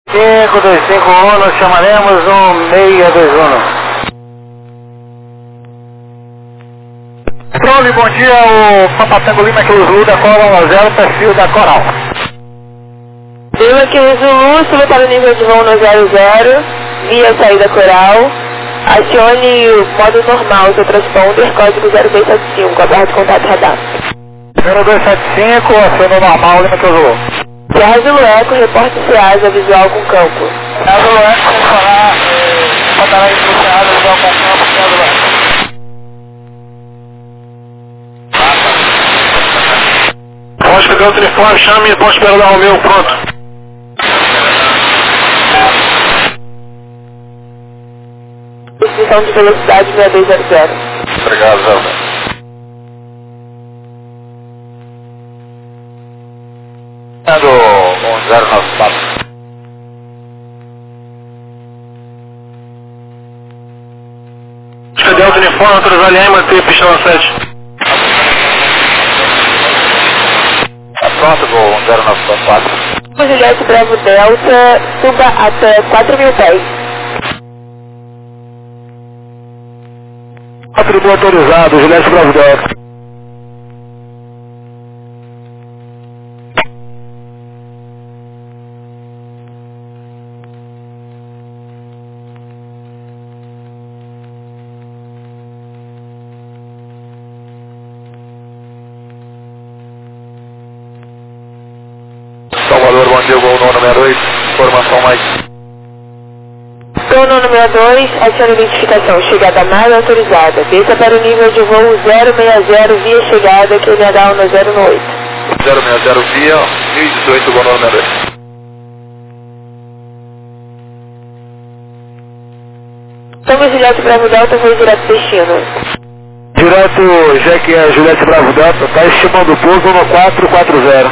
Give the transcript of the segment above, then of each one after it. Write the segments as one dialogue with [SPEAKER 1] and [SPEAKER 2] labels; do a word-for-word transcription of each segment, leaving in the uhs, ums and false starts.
[SPEAKER 1] cinco dois cinco um, nós chamaremos um seis dois um. Trole, bom dia, o Papatango Lima que Zulu da Coral um zero, perfil da Coral.
[SPEAKER 2] Lima que Zulu, subiu para o nível de voo no zero zero, via saída Coral, acione o modo normal, seu transponder, código zero dois sete cinco, aguarde contato radar.
[SPEAKER 1] zero dois sete cinco, acione normal, Lima que Zulu.
[SPEAKER 2] Serra Zulu Eco, reporte SEASA, visual com campo.
[SPEAKER 1] Serra Zulu Eco, vamos falar, botar aí pro SEASA, visual com campo, Serra Zulu Eco. Pode pegar o telefone, chame e pode esperar dar o meu, pronto.
[SPEAKER 2] Descrição de velocidade seis dois zero zero.
[SPEAKER 1] Obrigado, Zé. um zero nove quatro. Cadê o telefone? Autorizar ele a manter pista sete. Tá pronto, voo um zero nove quatro.
[SPEAKER 2] Juliette Bravo Delta, suba até quatro mil pés.
[SPEAKER 1] Atributo autorizado, Juliette Bravo Delta. Salvador, bom dia, gol nono sessenta e dois, informação mais.
[SPEAKER 2] Gol nono sessenta e dois, acione identificação, chegada mais autorizada. Desça para o nível de voo zero seis zero, via chegada, Q N H um zero um oito.
[SPEAKER 1] zero seis zero, via mil e dezoito, gol nono sessenta e dois.
[SPEAKER 2] Toma Juliette Bravo Delta, voo direto destino.
[SPEAKER 1] Direto, já que é Juliette Bravo Delta, está estimando o pouso no quatro quatro zero.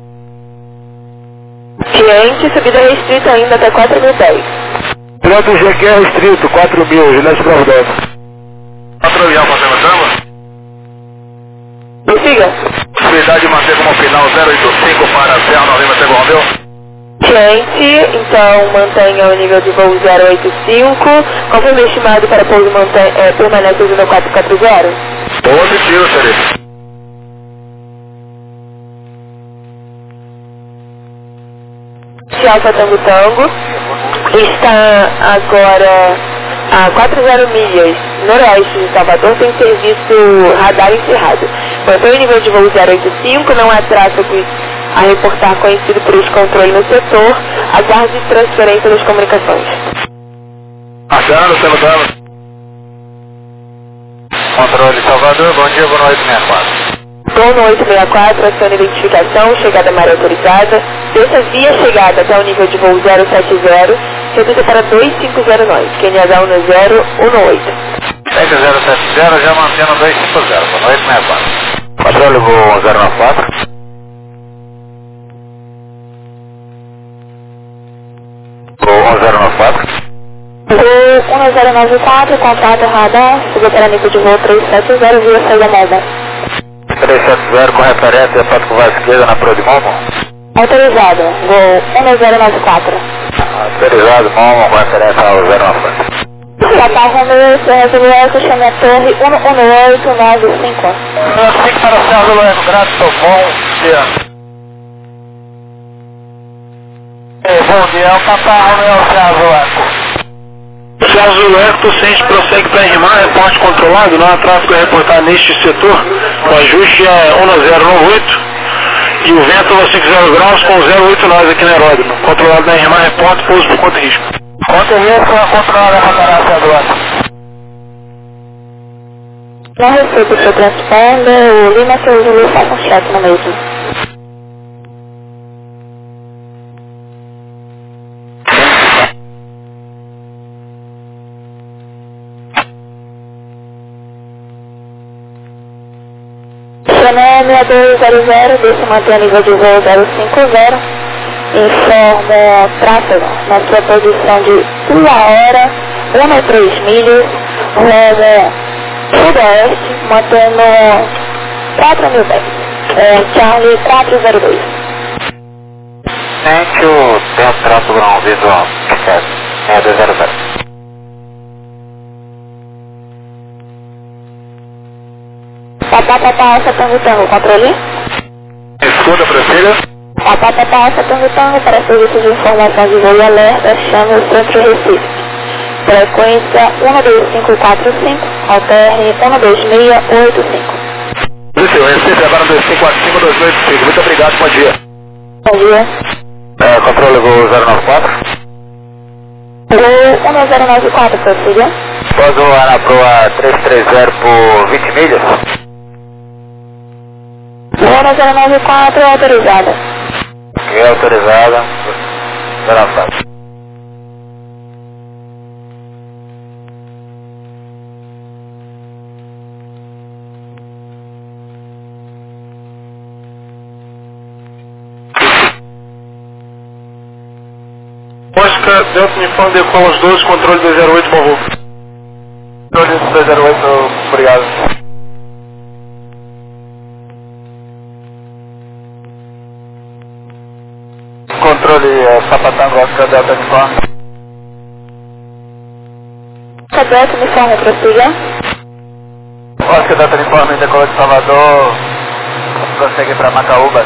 [SPEAKER 2] Cliente, subida restrita ainda até quatro mil pés.
[SPEAKER 1] Direto G Q é restrito, quatro mil, Juliette Bravo Delta. quatro avião fazendo câmera?
[SPEAKER 2] Me siga.
[SPEAKER 1] Possibilidade de manter como final zero oito cinco para Serra Nova Lima, Tego Romeu?
[SPEAKER 2] Cliente, então mantenha o nível de voo zero oito cinco. Confirme estimado para pouso mantém, é, permanece usando quatro quatro zero.
[SPEAKER 1] Positivo, Felipe.
[SPEAKER 2] Alfa Tango Tango está agora a quatro milhas noroeste de Salvador, tem serviço radar encerrado. Mantém o nível de voo zero oito cinco, não há tráfego a reportar conhecido por descontrole no setor, aguarde transferência das comunicações.
[SPEAKER 1] Achando, saludando. Controle Salvador, bom dia, boa noite, sessenta e quatro.
[SPEAKER 2] Gol no oito seis quatro, acione identificação, chegada mais autorizada. Desça via chegada até o nível de voo zero sete zero, reduza para dois cinco zero nove, Q N H um zero um oito.
[SPEAKER 1] sete zero sete zero, já mantendo dois cinco zero, boa noite, sessenta e quatro. Controle voo zero nove quatro. Voo zero nove quatro.
[SPEAKER 2] Voo um zero nove quatro, contato radar, subiu para nível de voo três sete zero, via saída móvel.
[SPEAKER 1] três sete zero com referência para a curva esquerda na Pro de Momo.
[SPEAKER 2] Autorizado, voo um zero nove quatro.
[SPEAKER 1] Autorizado, Momo, com referência ao zero nove quatro.
[SPEAKER 2] Qatar Romeo, Serra Zulu Eco, chame a torre um um oito nove cinco.
[SPEAKER 1] nove cinco para o Serra Zulu Eco, graças, bom dia. Bom dia, é o Qatar Romeo, Serra Zulu Eco. Serra Zulu Eco, docente prossegue para Rimar, reporte controlado, não há tráfego a reportar neste setor. O ajuste é um zero oito e o vento é cinco zero graus com zero oito nove aqui no aeródromo. Controlado na Rimar, reporte, pouso por conta e risco. Conta e risco, controlado a Serra Zulu Eco.
[SPEAKER 2] Não recebo o seu transponder, o Lima que eu Zulu faça um cheque no mesmo. seis dois zero zero, desse mantém nível de voo zero cinco zero, informa tráfego na sua posição de uma hora, uma três milhas, rumo sudoeste, mantendo quatro mil pés, é, Charlie quatro zero dois.
[SPEAKER 3] Vicente, o Delta Trato Ground Visual, certo, seis dois zero zero.
[SPEAKER 2] Papá, papá, alfa, tango, tango, controle?
[SPEAKER 1] Escuta, prossiga.
[SPEAKER 2] Papá, papá, alfa, tango, tango, para serviço de informação de voo e alerta, chame o Centro Recife. Frequência um dois cinco quatro cinco, alterne um dois seis oito cinco.
[SPEAKER 1] Isso, eu Recife, agora dois cinco quatro cinco dois oito cinco. Muito obrigado, bom dia.
[SPEAKER 2] Bom dia.
[SPEAKER 3] É, controle Gol zero nove quatro.
[SPEAKER 2] Gol um zero nove quatro, prossiga.
[SPEAKER 3] Pode voar na proa trezentos e trinta por vinte milhas.
[SPEAKER 2] Gol um zero nove quatro, autorizada.
[SPEAKER 3] Ok, autorizada. zero nove quatro.
[SPEAKER 1] Oscar, Delta Uniforme, decola os doze, controle dois zero oito, bom voo.
[SPEAKER 3] Controle dois zero oito, obrigado. Controle é, Sapatango, Oscar, Delta Uniforme.
[SPEAKER 2] Oscar, Delta Uniforme, prossiga.
[SPEAKER 3] Oscar, Delta Uniforme, decola de Salvador, prossegue para Macaúba.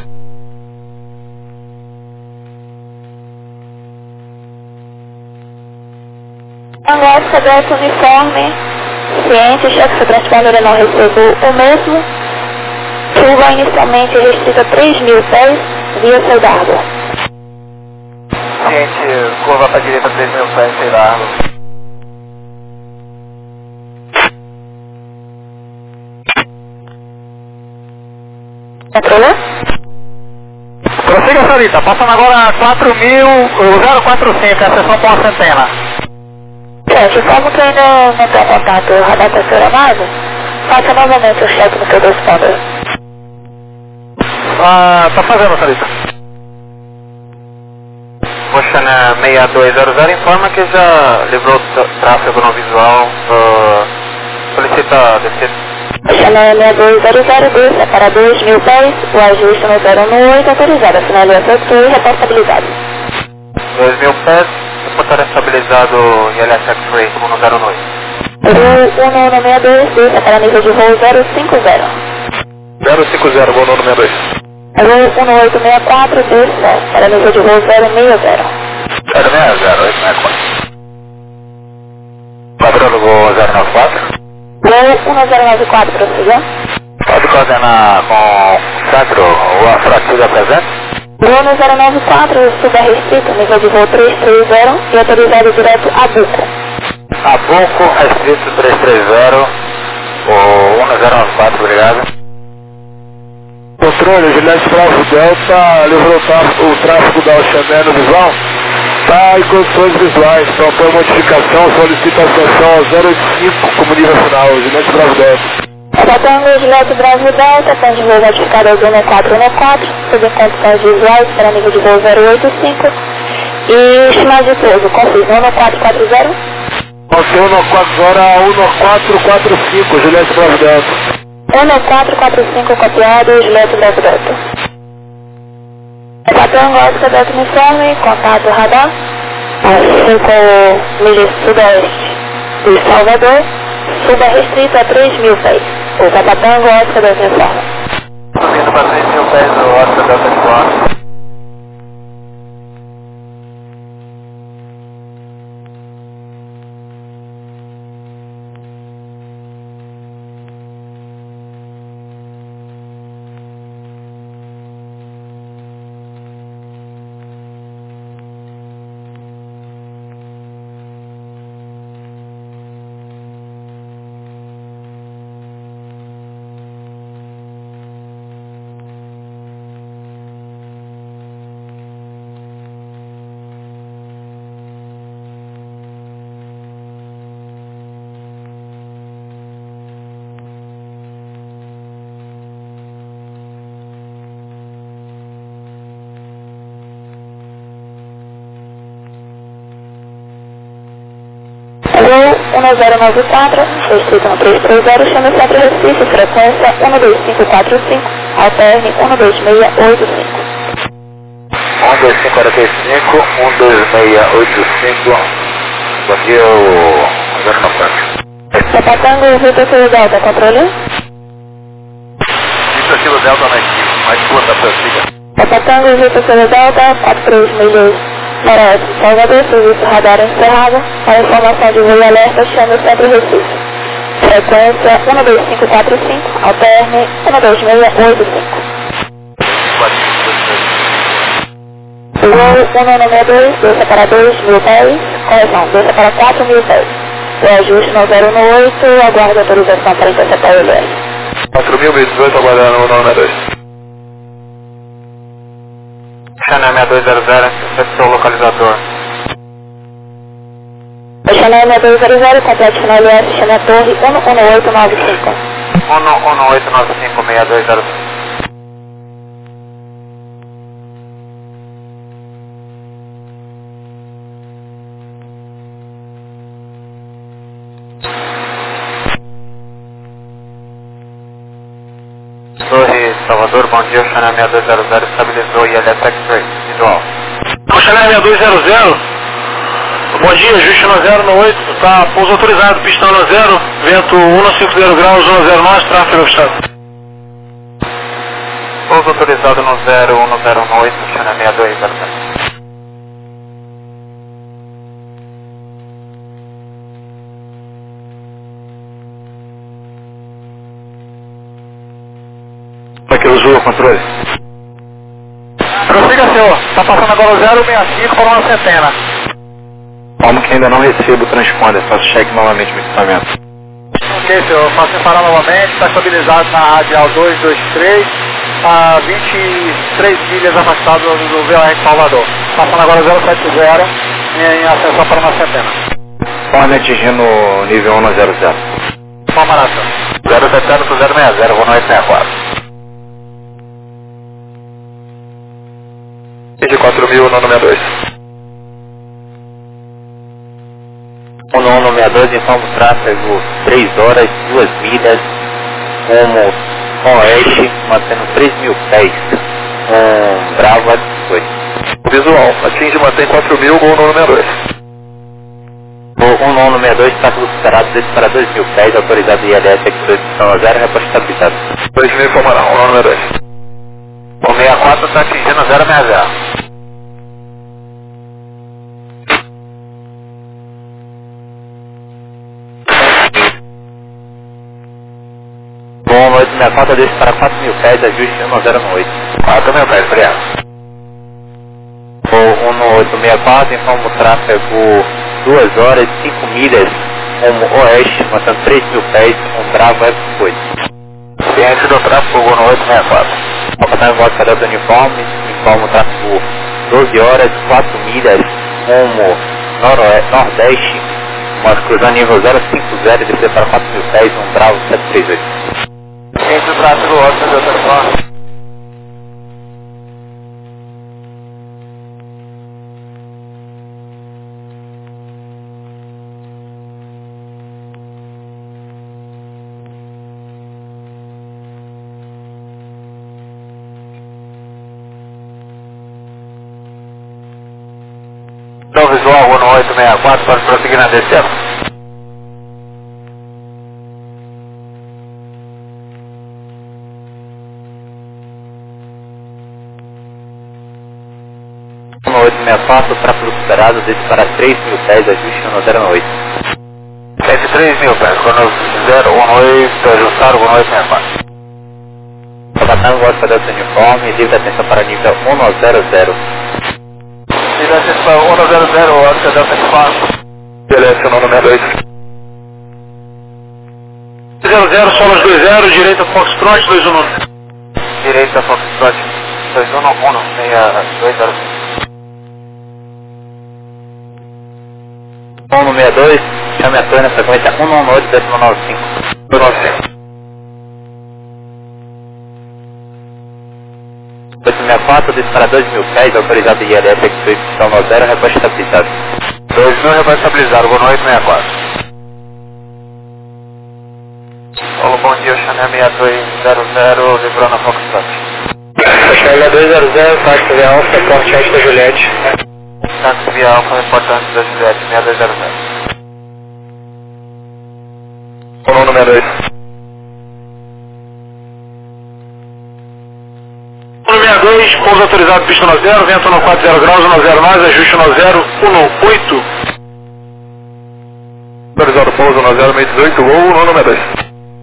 [SPEAKER 2] Oscar, Delta Uniforme, ciente, chefe do transportador não recebeu o mesmo. Curva inicialmente restrita a três mil pés, via seu d'água.
[SPEAKER 3] Ciente, curva para a direita três mil pés, sei lá.
[SPEAKER 2] Controlou?
[SPEAKER 3] Prossiga, senhorita, passando agora quatro mil, zero quatro cinco, a sessão com a centena.
[SPEAKER 2] Gente, como que ainda não tem contato o radar programado, faça novamente o cheque no teu responder.
[SPEAKER 3] Ah, tá fazendo, senhorita. Ocean seis dois zero zero informa que já livrou tráfego no visual, uh, solicita descer.
[SPEAKER 2] Ocean seis dois zero zero desce para dois mil pés, o ajuste no zero um oito autorizado, finalização e reportabilidade.
[SPEAKER 3] dois mil pés, reportar estabilizado em L S X-Ray, como no zero oito.
[SPEAKER 2] O um nove seis dois desce para nível de voo zero cinco zero.
[SPEAKER 1] zero cinco zero, voo um seis dois.
[SPEAKER 2] Voo um oito seis quatro desce para nível de voo zero seis zero.
[SPEAKER 3] zero seis zero, oito seis quatro. Padrão voo zero nove quatro.
[SPEAKER 2] Voo um zero nove quatro, prossiga.
[SPEAKER 3] Pode coordenar com o centro ou a fratura presente?
[SPEAKER 2] Voo no zero nove quatro, suba restrito, nível de voo trezentos e trinta e autorizado direto a Buco.
[SPEAKER 3] A Buco, restrito trezentos e trinta, ou um zero nove quatro, obrigado.
[SPEAKER 1] Controle, Juliette Bravo Delta, livrou o tráfego da Oceané no visual. Está em condições visuais, propõe modificação, solicita a sessão zero oito cinco como nível final, Juliette Bravo Delta.
[SPEAKER 2] Tratando Juliette Bravo Delta, tem de voo notificado ao zero quatro um quatro, sob condições visuais para nível de voo zero oito cinco. E estimado de pouso, confirma um quatro quatro zero.
[SPEAKER 1] Você um quatro zero, um quatro quatro cinco, Juliette Bravo Delta.
[SPEAKER 2] um quatro quatro cinco copiado, Juliette Bravo Delta. Tratando Oscar Delta Uniforme, contato radar, a cinco milhas sudeste de Salvador, suba restrito a três mil pés. O Capatango Oscar Delta Uniforme.
[SPEAKER 3] Subindo para três mil pés do Oscar Delta Uniforme.
[SPEAKER 2] um zero nove quatro, restrito no trezentos e trinta, chama o Centro Recife, frequência um dois cinco quatro cinco, alterne um dois seis oito cinco.
[SPEAKER 3] um dois cinco quatro cinco, um dois seis oito cinco. Bom dia, o André Capanga.
[SPEAKER 2] Capatanga, Vitor Kilo Delta, controle?
[SPEAKER 3] Vitor Kilo Delta na equipe, mais curta para siga.
[SPEAKER 2] Capatanga, Vitor Kilo Delta, quatro três milhas, Noroeste, Salvador, serviço radar encerrado, para informação de voo alerta, chame o centro Recife. Frequência um dois cinco quatro cinco, alterne um dois seis oito cinco. Voo um nove seis dois, desça para dois mil pés, correção, desça para quatro mil pés. O ajuste no zero um oito, aguarda autorização para interceptar o L S.
[SPEAKER 3] quatro mil dezoito, aguardando um nove dois. Channel seis dois zero zero, recepção localizador.
[SPEAKER 2] O Channel seis dois zero zero, complete final L S, Channel Torre um um oito nove cinco.
[SPEAKER 3] um um oito nove cinco, seis dois zero cinco. Torre Salvador, bom dia, o Channel seis dois zero zero estabilizou e L S X-Ray, visual.
[SPEAKER 1] O Channel seis dois zero zero, bom dia, ajuste no zero no oito, tá, pouso autorizado, pistão no zero, vento cento e cinquenta graus, um zero nove, tráfego ajustado.
[SPEAKER 3] Pouso autorizado no zero um zero oito, Channel seis dois zero zero.
[SPEAKER 1] Aqui o Zulu, controle.
[SPEAKER 3] Prossiga, senhor. Está passando agora o zero seis cinco para uma centena.
[SPEAKER 1] Como que ainda não recebo o transponder, faço cheque novamente no equipamento.
[SPEAKER 3] Ok, senhor. Faço separar novamente. Está estabilizado na radial dois dois três, a vinte e três milhas afastado do V O R Salvador. Passando agora o zero sete zero em ascensão para uma centena.
[SPEAKER 1] Pode atingindo o nível um zero zero.
[SPEAKER 3] Uma marata. zero sete zero para zero seis zero, vou no oito seis quatro. vinte e quatro mil, nono sessenta e dois.
[SPEAKER 4] O nono sessenta e dois, informa o tráfego três horas, duas milhas, rumo oeste, mantendo três mil pés, um Bravo S oito.
[SPEAKER 3] Visual, atinge e mantém quatro mil, gol nono sessenta e dois.
[SPEAKER 4] O nono sessenta e dois, tráfego superado desde para dois mil pés, autorizado I L S X oito, pistão zero, reposto estabilizado.
[SPEAKER 3] dois mil informará, um nono sessenta e dois. O sessenta e quatro está atingindo zero seis zero.
[SPEAKER 4] Bom, oito sessenta e quatro, desce para quatro mil pés, ajuste um zero oito.
[SPEAKER 3] quatro mil pés, obrigado.
[SPEAKER 4] O oito sessenta e quatro, informa o tráfego duas horas, cinco milhas, rumo oeste, mantendo três mil pés, um Bravo S oito.
[SPEAKER 3] Ciente do tráfego no oito sessenta e quatro.
[SPEAKER 4] Capitão em volta do uniforme, informa o tráfego doze horas, quatro milhas, rumo noroeste, nordeste, mas cruzando nível zero cinco zero e descer para quatro mil pés, um Bravo sete três oito.
[SPEAKER 3] Ciente do tráfego ótimo do telefone. Então, visual um oito seis quatro, pode prosseguir na descida.
[SPEAKER 4] oito sessenta e quatro, tráfego superado, desce para três mil pés, ajuste um zero oito.
[SPEAKER 3] cento e três mil pés, quando zero um oito, ajustado um oito sessenta e quatro.
[SPEAKER 4] Capitão gosta do uniforme, livre atenção para nível um zero zero.
[SPEAKER 3] Nível atenção um zero zero, ótica Delta quatro. Beleza, nono sessenta e dois.
[SPEAKER 1] zero zero, solos dois zero, direita Foxtrot dois um um.
[SPEAKER 3] Direita Foxtrot dois um um, seis dois zero cinco.
[SPEAKER 4] um sessenta e dois, chame a torre na frequência um um oito ponto nove cinco.
[SPEAKER 3] nove cinco.
[SPEAKER 4] oito sessenta e quatro, desce para dois mil pés, autorizado I L S X oito, pistão no zero, reposto estabilizado.
[SPEAKER 3] dois mil reposto estabilizado, vou no oito sessenta e quatro. Olá, bom dia, Channel seis dois zero zero, livrando a Foxtrot.
[SPEAKER 1] Charlie dois zero zero, táxi via Alfa, reporte antes da Juliette.
[SPEAKER 3] Táxi via Alfa, reporte antes da Juliette, seis dois zero zero.
[SPEAKER 1] O número dois. Número sessenta e dois, pouso autorizado, pista no zero, vento no quatro zero graus, no zero nós, ajuste no zero um oito. Autorizado pouso no zero seis dezoito, gol, no número dois.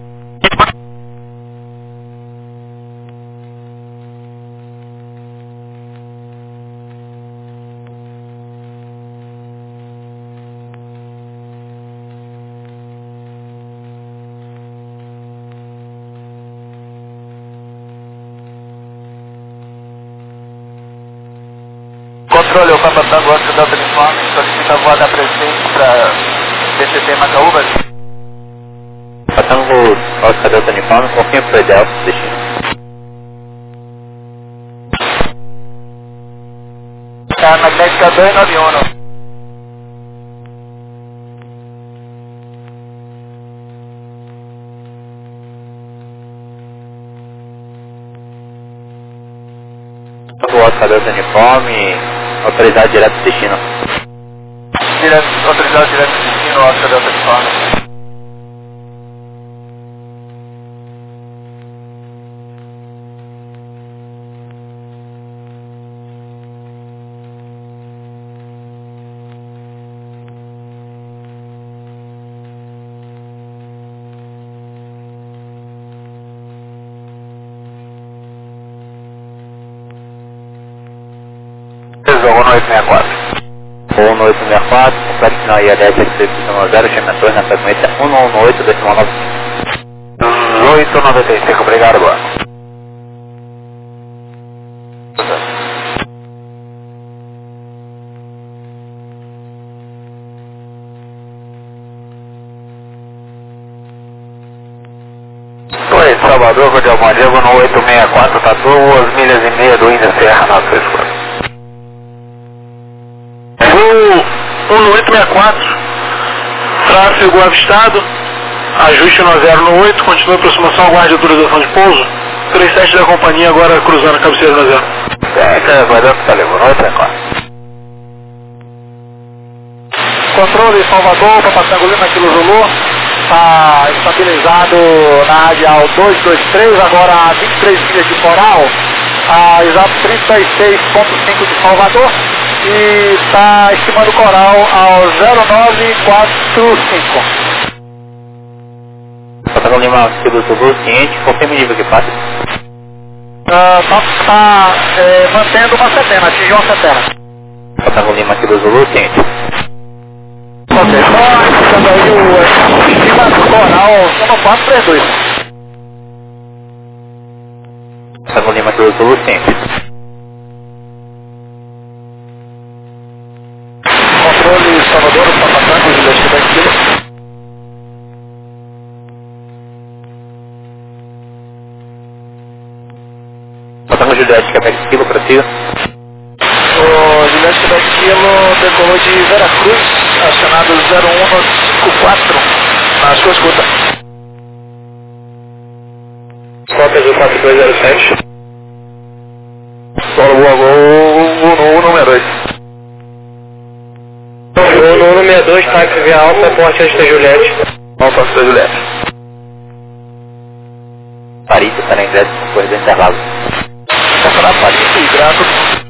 [SPEAKER 3] Controle, o Papa Tango Oscar Delta Uniforme, solicita a voa da presidente para D C T Macaúbas.
[SPEAKER 4] Papa Tango Oscar Delta Uniforme, confirma para o Delta, destino.
[SPEAKER 3] Tá, magnética dois nove um.
[SPEAKER 4] Oscar Delta Uniforme, autorizado direto do destino.
[SPEAKER 3] Direto, autorizado direto do destino, Oscar Delta Uniforme.
[SPEAKER 1] um oito seis quatro.
[SPEAKER 4] um oito seis quatro, complexo final I A dez, zero, chama na frequência um um oito, decimal nove cinco.
[SPEAKER 1] oito noventa e cinco, obrigado agora. Oi, Salvador, Cordial Bom Diego, no oito seis quatro, tá duas milhas e meia do Índia Serra, na sua escolha. um oito seis quatro, tráfego avistado, ajuste no zero no oito, continua a aproximação, aguarde autorização de pouso, três sete da companhia agora cruzando a cabeceira no zero. É, aguardando que tá levando, oito seis quatro.
[SPEAKER 3] Controle Salvador, Papa Tango Lima, Kilo Zulu, está estabilizado na radial dois dois três, agora a vinte e três milhas de Coral, a exato trinta e seis ponto cinco de Salvador, e está estimando Coral ao zero nove quatro cinco.
[SPEAKER 4] Papa Lima, Kilo Zulu, ciente, confirma o nível de passa.
[SPEAKER 3] Está uh, tá, é, mantendo uma setena, atingiu uma setena.
[SPEAKER 4] Papa Lima, Kilo Zulu, ciente.
[SPEAKER 3] Ok, só escutando aí o estima do Coral um quatro três dois.
[SPEAKER 4] Papa Lima, Kilo Zulu, ciente.
[SPEAKER 3] Controle Salvador, Papa Tango, Juliette dez quilos.
[SPEAKER 4] Papa Juliette, Quebec Kilo, prossiga.
[SPEAKER 3] O Juliette dez quilos decolou de Veracruz, acionado zero um cinco quatro, na sua escuta.
[SPEAKER 1] Cópia do quatro dois zero sete.
[SPEAKER 3] Solo boa, gol, o número dois.
[SPEAKER 1] O número sessenta e dois, táxi via Alfa, porte antes da Juliette.
[SPEAKER 3] Alfa antes da Juliette.
[SPEAKER 4] Paris, está na inglês, depois do intervalo.
[SPEAKER 3] Estacionado Paris, grato.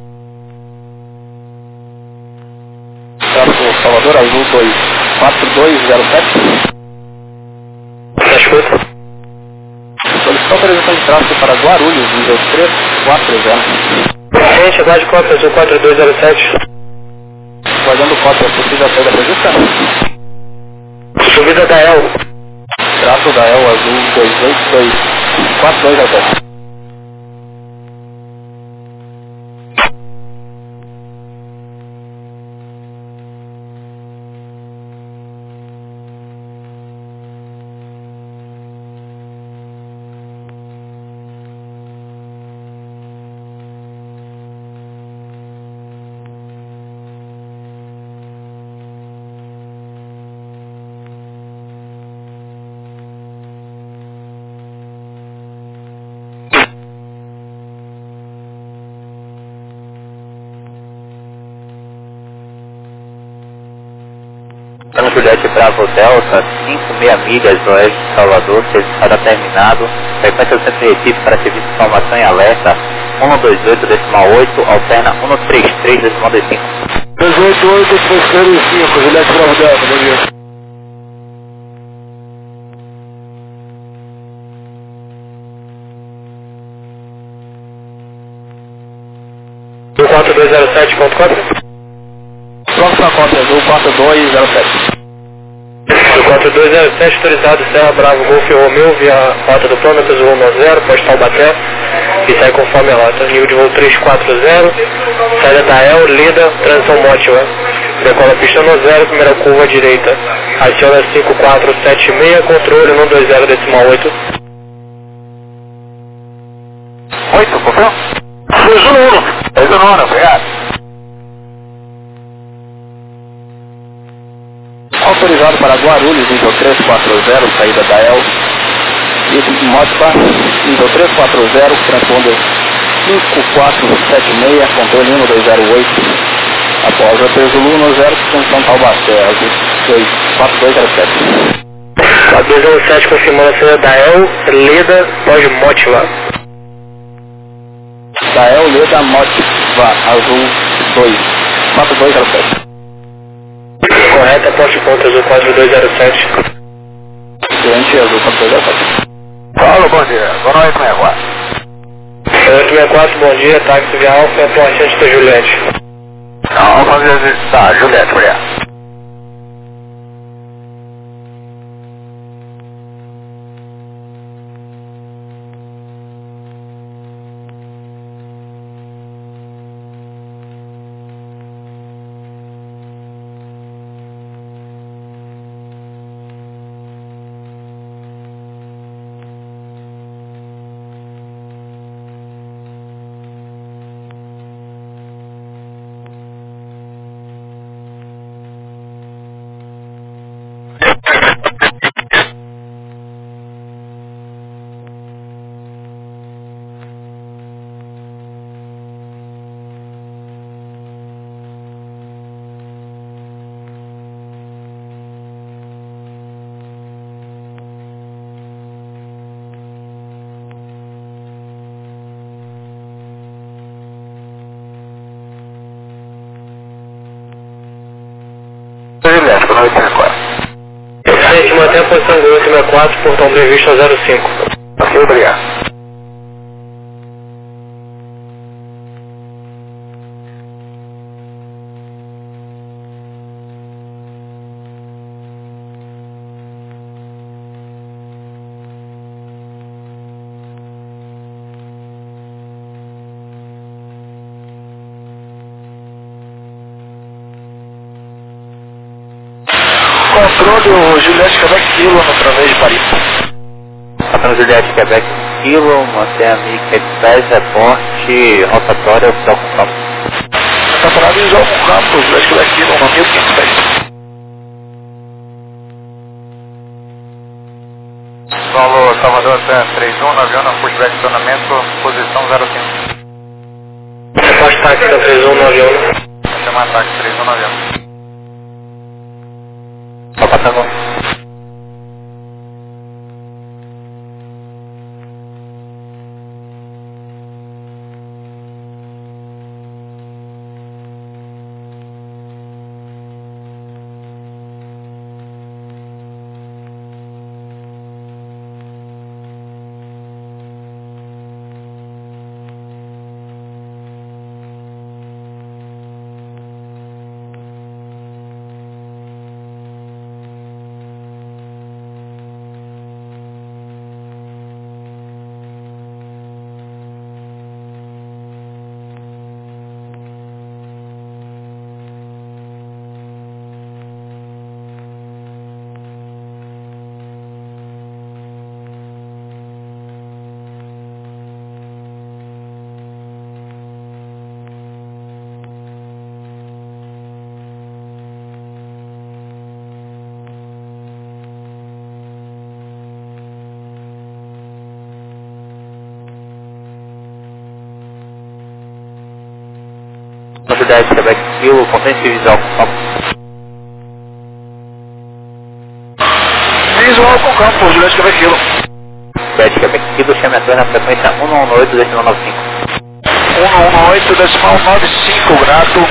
[SPEAKER 3] Traço Salvador, azul dois quatro dois zero sete.
[SPEAKER 1] Tá escuta?
[SPEAKER 3] Solicita autorização de tráfego para Guarulhos, nível três quatro zero.
[SPEAKER 1] Gente, aguarde cópia do quatro dois zero sete.
[SPEAKER 3] Guardando cópia, possível saída prevista?
[SPEAKER 1] Subida da El.
[SPEAKER 3] Traço da El, azul dois oito dois quatro dois zero sete.
[SPEAKER 4] Tanto Juliette Bravo Delta, cinco meia milhas do oeste de Salvador, serviço está terminado. Frequência do centro de Recife para serviço de informação e alerta. um um dois oito, decimal oito, alterna um um três três, decimal cinco.
[SPEAKER 1] dois oito oito, três cinco, Juliette Bravo Delta, bom dia. quatro dois zero sete ponto quatro.
[SPEAKER 3] Próxima cópia, azul quatro dois zero sete.
[SPEAKER 1] quatro dois zero sete, autorizado Serra Bravo Golf Romeu via rota do plano, peso um zero, posto Taubaté, e sai conforme a rota. Nível de voo três quatro zero, saída da El, Leda, transição Mótiva. Decola pista no zero, primeira curva à direita. Aciona cinco quatro sete seis, controle um dois zero, decimal oito.
[SPEAKER 3] oito, confirma?
[SPEAKER 1] Fuso uno.
[SPEAKER 3] Fuso uno, obrigado. Autorizado para Guarulhos, nível três quatro zero, saída da El. E Mótica, nível três quatro zero, transponder cinco quatro sete seis, controle um dois zero oito. Após a peso um zero, função Taubaté, azul quatro dois zero sete.
[SPEAKER 1] quatro dois zero sete, confirmando a saída da El, Leda, pós Mótiva.
[SPEAKER 3] Da El, Leda, Mótica, azul dois quatro dois zero sete.
[SPEAKER 1] Correta, poste ponto azul quatro dois zero sete.
[SPEAKER 3] Cliente azul quatro dois zero sete.
[SPEAKER 1] Paulo, bom dia.
[SPEAKER 3] Boa noite, sessenta e quatro.
[SPEAKER 1] oito sessenta e quatro, bom dia. Táxi via Alfa, é atuante da Juliette.
[SPEAKER 3] Não, vamos fazer isso. Tá, Juliette, obrigado. Juliette, boa noite, sessenta e quatro.
[SPEAKER 1] Gente, mantém a posição do oito sessenta e quatro, portão previsto a zero cinco.
[SPEAKER 3] Ok, obrigado. Controle o Juliette Quebec Kilo através de Paris.
[SPEAKER 4] Patrão Juliette Quebec Kilo, mantém a Mica Express, reporte, rotatória, oficial com campo.
[SPEAKER 3] Está parado em João Campos, Juliette Quebec Kilo, no mil quinhentos e dez. Valor Salvador três um, avião na pushback estacionamento, posição zero cinco.
[SPEAKER 1] Reposte táxi da três um no avião.
[SPEAKER 3] Vou chamar táxi três um no avião.
[SPEAKER 4] Só passando. Juliette Quebec Kilo, potência visual com campo.
[SPEAKER 3] Paulo com campo, Juliette Quebec Kilo.
[SPEAKER 4] Juliette Quebec Kilo, chame a torre na frequência um um oito, decimal nove cinco.
[SPEAKER 3] um um oito, decimal nove cinco, grato.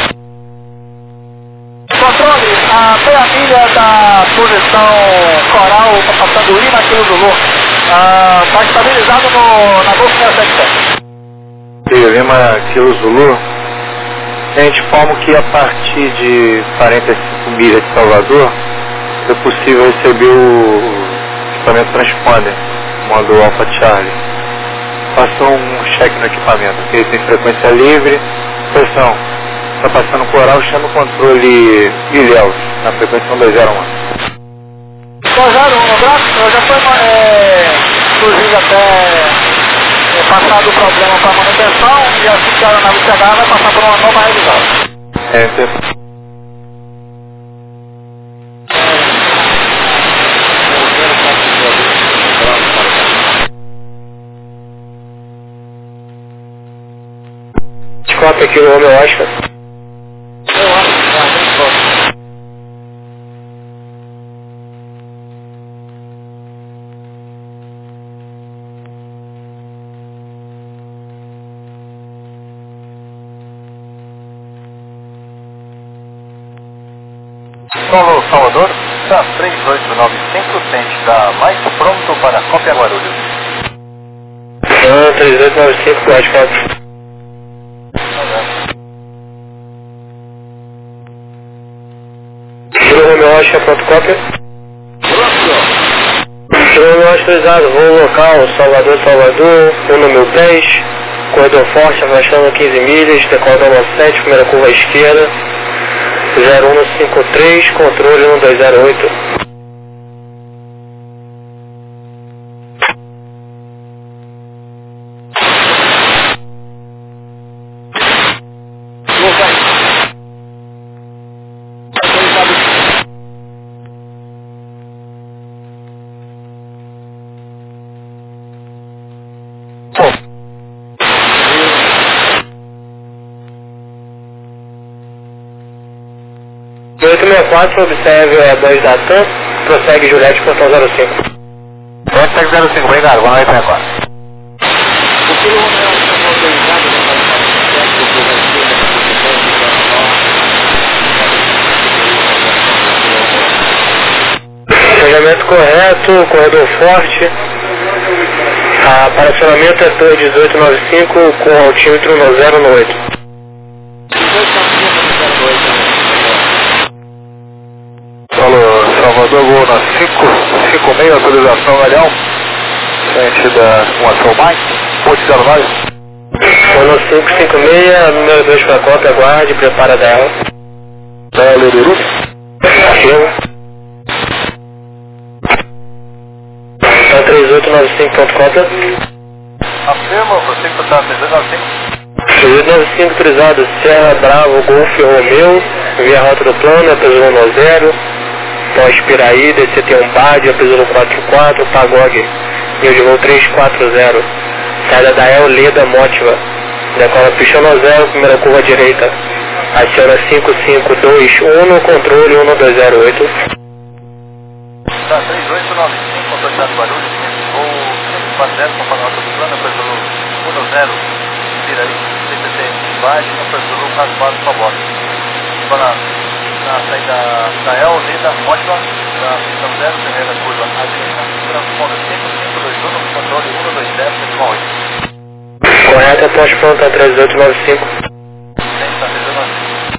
[SPEAKER 3] Controle, a meia milha da posição coral está passando Lima Kilo Zulu. Está estabilizado no, na Golf seiscentos e setenta e sete.
[SPEAKER 1] Lima Kilo Zulu. A gente informa que a partir de quarenta e cinco milhas de Salvador é possível receber o equipamento transponder, modo Alpha Charlie. Passou um cheque no equipamento, que ele tem frequência livre, pressão. Está passando coral, chama o controle Ilhéus, na frequência um dois zero um.
[SPEAKER 3] dois zero um, abraço, já foi, é, inclusive até é, passado o problema para manutenção e assim que a nave chegar vai passar por uma nova revisão.
[SPEAKER 1] É, então... Copy aqui o Romeo Oscar.
[SPEAKER 3] Solo Salvador, está três oito nove cinco, sente da Mike pronto para cópia Guarulhos.
[SPEAKER 1] Ah, três oito nove cinco, White Copy. Kilo Romeo Oscar, pronto cópia. Kilo Romeo Oscar autorizado, voo local, Salvador, Salvador, um número dez, corredor forte, afastando quinze milhas, decola nove sete, primeira curva à esquerda. zero um cinco três, controle um dois zero oito. oito seis quatro, observe a dois da TAM, prossegue Juliette, portão zero cinco.
[SPEAKER 3] Prossegue zero cinco, obrigado, boa noite, seis quatro.
[SPEAKER 2] O Kilo Romeo está autorizado
[SPEAKER 1] no Carregamento correto, corredor forte. A paracionamento é torre dezoito nove cinco com altímetro no zero no oito.
[SPEAKER 3] Alô, Salvador, voo na cinco cinco seis, autorização Galhão, frente da uma ação mais, ponte zero nove.
[SPEAKER 1] Voo cinco cinco seis, número dois para cópia, aguarde, prepara dela.
[SPEAKER 3] Da Luriru.
[SPEAKER 1] Afirma. Tá três oito nove cinco, ponto cópia.
[SPEAKER 3] Afirma, você que está três oito nove cinco.
[SPEAKER 1] três oito nove cinco, autorizado, Serra, Bravo, Golf, Romeu, via rota do plano, Apesolo um zero. Pós Piraí, D C T um B A D, Apesolo quatro quatro, Pagog, nível de voo três quatro zero, saída da El Leda, Mótiva, decola pista no zero, primeira curva à direita, aciona cinco cinco dois um, controle um dois zero oito.
[SPEAKER 3] Tá, três oito nove cinco, autorizado Guarulhos, voo cinco quatro zero, com a rota do plano, Apesolo um zero, Piraí, D C T um B A D, Apesolo quatro quatro, Pagog. Para na saída da El, Leda, Mótiva, da pista zero, primeira curva à direita, transponder cinco cinco dois um, controle um dois zero, decimal oito.
[SPEAKER 1] Correto, após pronta três oito nove cinco.
[SPEAKER 3] Senta, três oito nove cinco.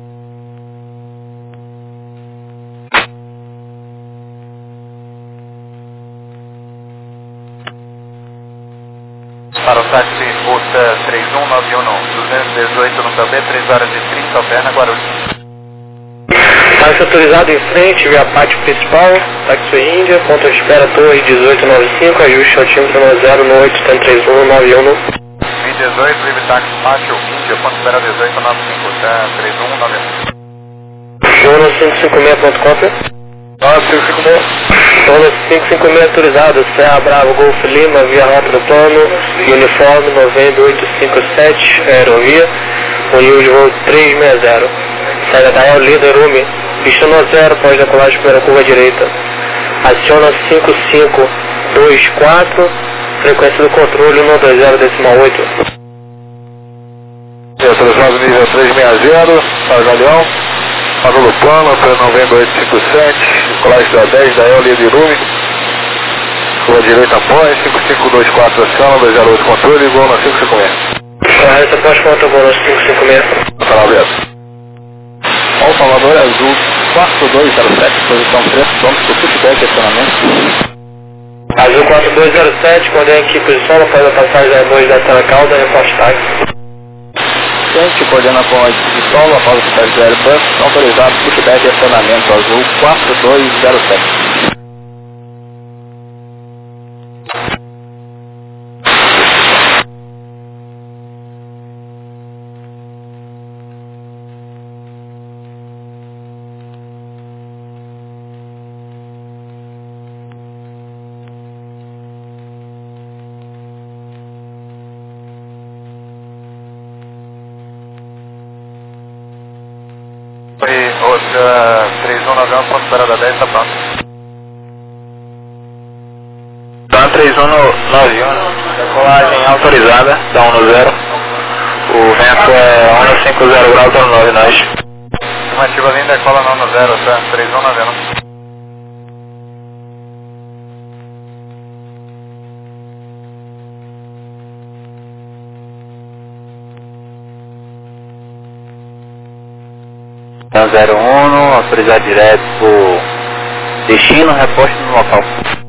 [SPEAKER 3] Para o táxi, Ruta três um nove um, duzentos e dezoito no P B, três horas e trinta, Alberna, Guarulhos.
[SPEAKER 1] Táxi autorizado em frente, via pátio principal, táxi Índia, ponto de espera torre dezoito nove cinco, ajuste altímetro no zero no oito três um nove um.
[SPEAKER 3] vinte e dezoito, livre táxi pátio Índia, ponto de espera dezoito nove cinco, três um nove um.
[SPEAKER 1] Sono cinco cinco seis, ponto cópia.
[SPEAKER 3] cinco cinco seis.
[SPEAKER 1] Sono cinco cinco seis autorizado, Serra, Bravo, Golf, Lima, via rota do plano, uniforme nove oito cinco sete, aerovia, o nível de voo três seis zero. Saída da El Líder, Rumi, pista no zero, pós decolagem primeira curva à direita. Aciona cinco cinco dois quatro, frequência do controle um dois zero decimal oito.
[SPEAKER 3] Autorizado nível trezentos e sessenta, para Galeão, Manolo Plano, Fernando oito cinco sete, colagem da dez, da El, linha de Lume, rua direita após, cinco cinco dois quatro aciona, dois zero oito controle, igual na cinco cinco seis.
[SPEAKER 1] Correto, após conta, igual na cinco cinco seis.
[SPEAKER 3] Canal aberto.
[SPEAKER 4] Ó, Salvador Azul quatro dois zero sete, posição três, pronto para o feedback e acionamento.
[SPEAKER 1] Azul quatro dois zero sete, quando é aqui posição, após a passagem a dois da tela cauda, reporte táxi.
[SPEAKER 4] Gente, coordena com a de solo, após a passagem do Airbus, autorizado feedback e acionamento Azul quatro dois zero sete.
[SPEAKER 3] Outra três um nove um, ponto parada dez, tá pronto.
[SPEAKER 1] Tá três um nove um, decolagem autorizada, da um zero. O vento é um cinco zero graus, tá nove nós.
[SPEAKER 3] Estimativa linda, decola no um zero, tá? três um nove um.
[SPEAKER 4] zero um, autorizar direto por destino, reposto no local.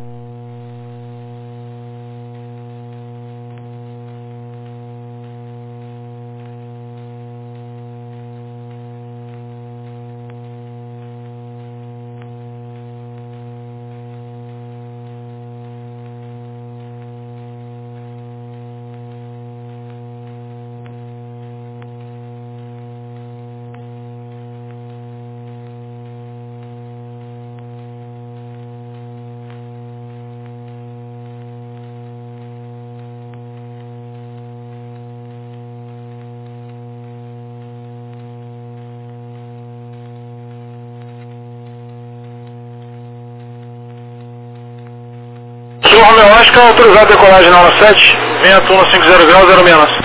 [SPEAKER 1] Sul Romeo Oscar, autorizado decolagem na hora sete, vento um cinco zero graus, zero menos.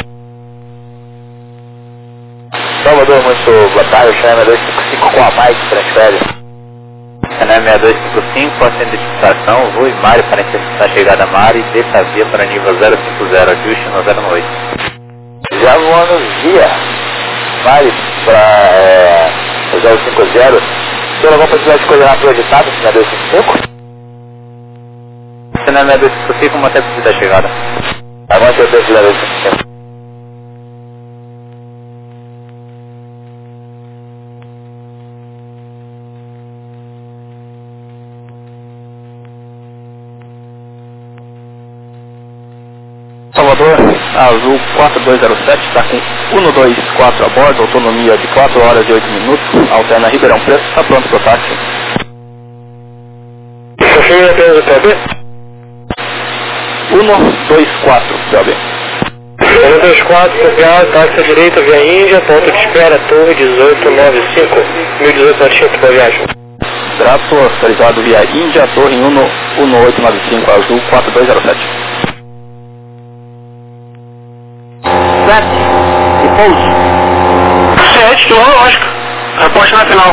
[SPEAKER 4] Salvador, muito boa tarde, o China dois cinco cinco com a bike, transfere. China seis dois cinco cinco, assento de identificação, voo e Mário para interceptar a chegada Mário e dessa via para nível zero cinco zero, ajuste no zero oito. Já voando via Mário para é, zero cinco zero, o senhor alguma possibilidade de coordenar projetado, China dois cinco cinco? China seis dois cinco cinco, mantém a precisa da chegada. Avance o China dois cinco cinco. Salvador, Azul quatro dois zero sete, está com um dois quatro a bordo, autonomia de quatro horas e oito minutos, alterna Ribeirão Preto, está pronto para o táxi.
[SPEAKER 1] Confirma apenas o P B?
[SPEAKER 4] um dois quatro, P B.
[SPEAKER 1] um dois quatro, copiado, táxi à direita, via Índia, ponto de espera, torre dezoito noventa e cinco, mil e dezoito notinhas para viagem.
[SPEAKER 4] Trato autorizado via Índia, torre um oito nove cinco, Azul quatro dois zero sete. sete e pouso.
[SPEAKER 1] sete, turma lógica. Reposte na final.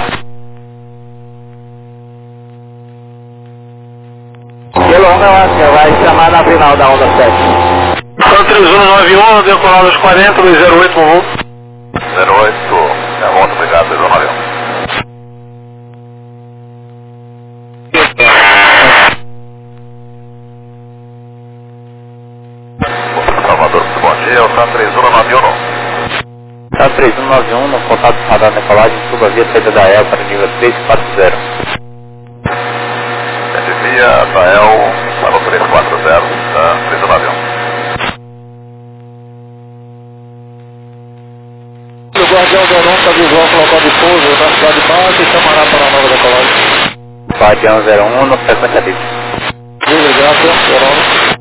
[SPEAKER 4] Pelo Romeo Oscar, vai chamar na final da onda sete.
[SPEAKER 1] São três um nove um, decolado aos quarenta, dois zero oito, voo.
[SPEAKER 3] zero oito, é muito obrigado, três um nove um. Salvador, bom dia, o T três um nove um.
[SPEAKER 4] T três um nove um, no contato com radar decolagem, suba via saída da E L para nível três quatro zero.
[SPEAKER 3] Via Rafael, para o três quatro zero, tá? três um nove um.
[SPEAKER 5] O Guardião Zero um está visual com local de pouso na cidade baixa e chamará para a nova decolagem.
[SPEAKER 4] Guardião zero um, no frequência livre.
[SPEAKER 5] Obrigado, Zero um.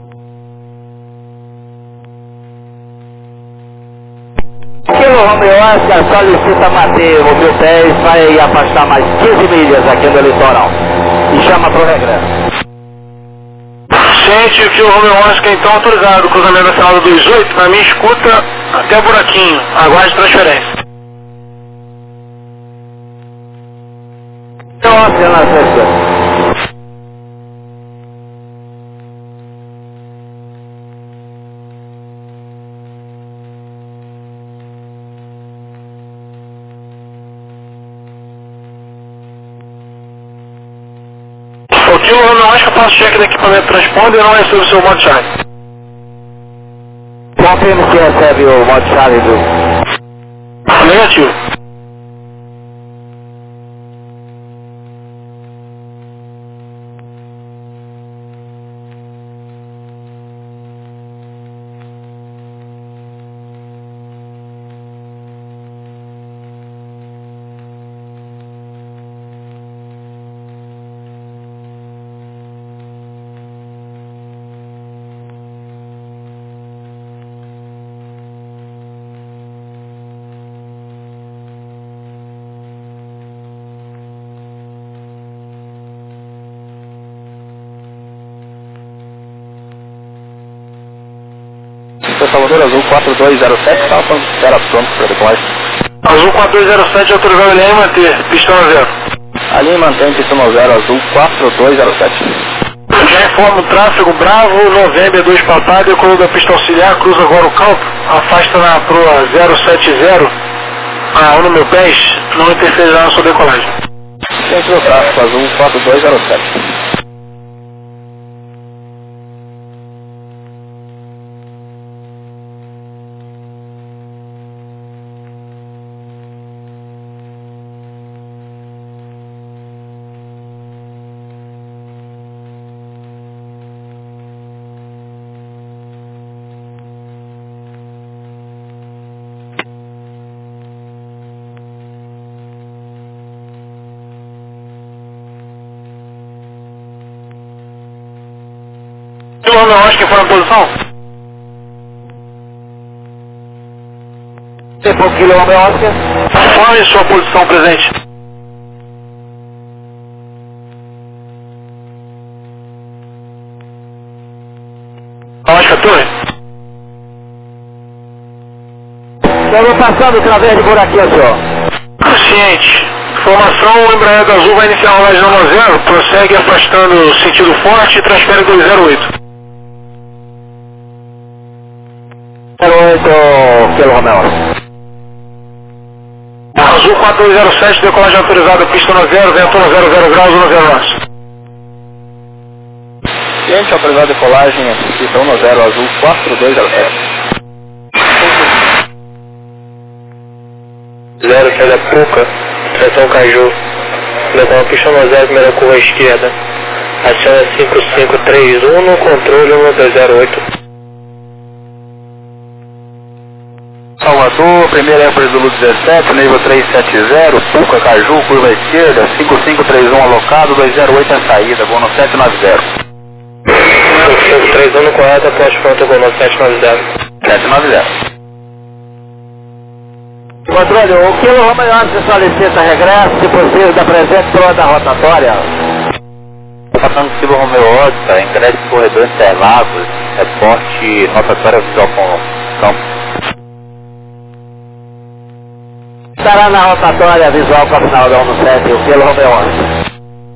[SPEAKER 4] Pelo Romeo Oscar, solicita manter o mil dez, vai afastar mais quinze milhas aqui no litoral.
[SPEAKER 3] e chama pro regresso.
[SPEAKER 1] Ciente que o Romeo Oscar então autorizado, cruzamento da final dos oito, na minha escuta até buraquinho, aguarde transferência.
[SPEAKER 3] Oscar na sexta.
[SPEAKER 1] O que o Romeo Oscar faz o cheque do equipamento transponder e não recebe o seu modo chave.
[SPEAKER 3] Confirme que recebe o modo chave do...
[SPEAKER 1] Negativo.
[SPEAKER 3] Salvador Azul quatro dois zero sete, estava falando que era pronto para depois.
[SPEAKER 1] Azul quatro dois zero sete, autorizado a linha e manter, pistão a zero.
[SPEAKER 3] A linha mantém pistão a zero, Azul quatro dois zero sete.
[SPEAKER 1] Já informa o tráfego Bravo, November dois Papá, decolou da pista auxiliar, cruza agora o campo, afasta na proa zero sete zero, a um no meu pés, não interferirá na sua decolagem.
[SPEAKER 3] Centro do tráfego Azul quatro dois zero sete.
[SPEAKER 1] O Romeo Oscar foi na posição?
[SPEAKER 3] Depois que o Romeo Oscar.
[SPEAKER 1] Fale sua posição presente. Oscar Torre.
[SPEAKER 3] Estamos passando através de buraquinho, senhor.
[SPEAKER 1] Ciente. Informação, o Embraer da Azul vai iniciar a rolagem no zero, prossegue afastando sentido forte e transfere dois zero oito.
[SPEAKER 3] zero oito pelo Romeo.
[SPEAKER 1] Azul quatro dois zero sete, decolagem autorizada, pista no zero, vento no zero zero graus, no zero norte.
[SPEAKER 3] Ciente, autorizada decolagem, pista no zero, Azul quatro dois zero sete.
[SPEAKER 1] Zero, que é Puca, direção Caju. Levar uma pista no zero, primeira curva à esquerda. Aciona cinco cinco três um no controle um dois zero oito.
[SPEAKER 3] Salvador, primeira Época do dezessete, nível trezentos e setenta, Puca, Caju, curva esquerda, cinco cinco três um alocado, dois zero oito em saída, voo no sete nove zero.
[SPEAKER 1] cinco cinco três um no correto, após pronto, voo no sete nove zero.
[SPEAKER 3] sete nove zero. Controle, o que o Romeo Oscar solicita regresso, se possível, da presente proa da rotatória?
[SPEAKER 4] Passando o Silva Romeo Oscar, ingresso corredor Interlagos, reporte rotatória visual com campo.
[SPEAKER 3] Estará na rotatória visual com a final da um no sete, o pelo Romeo Oscar.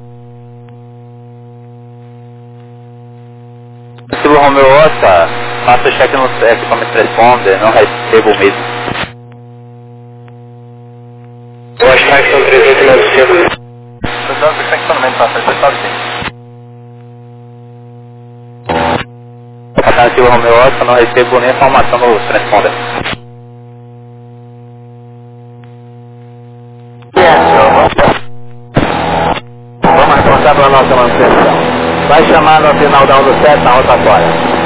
[SPEAKER 4] Silva Romeo Oscar, faça o cheque no equipamento transponder, não recebo o mesmo.
[SPEAKER 1] Eu acho que são trezentos e noventa e cinco.
[SPEAKER 3] Precisamos do estacionamento, tá? Você sabe sim.
[SPEAKER 4] Passando o Silva Romeo Oscar, não recebo nem informação no transponder.
[SPEAKER 3] Vamos reportar para a nossa manutenção. Vai chamar no final da um do sete na rotatória.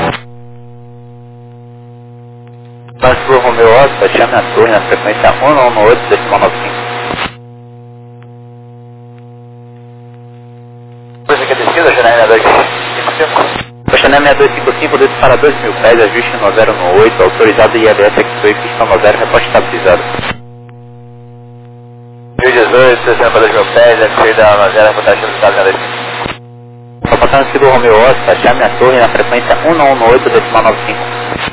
[SPEAKER 4] Passando o Silva Romeo Oscar, chame a torre na frequência um nove oito decimal nove cinco.
[SPEAKER 3] Coisa que é descida, Janela dois cinco cinco.
[SPEAKER 4] Questionário seis dois cinco cinco, desce para dois mil pés, ajuste no zero no oito, autorizado I L S X-Way, pista no zero, reposte estabilizado.
[SPEAKER 3] mil e dezoito, sessenta para dois mil pés, X-Way da zero, reportagem estabilizada.
[SPEAKER 4] reportando Kilo Romeo Oscar, chame a torre na frequência um um um oito decimal nove cinco.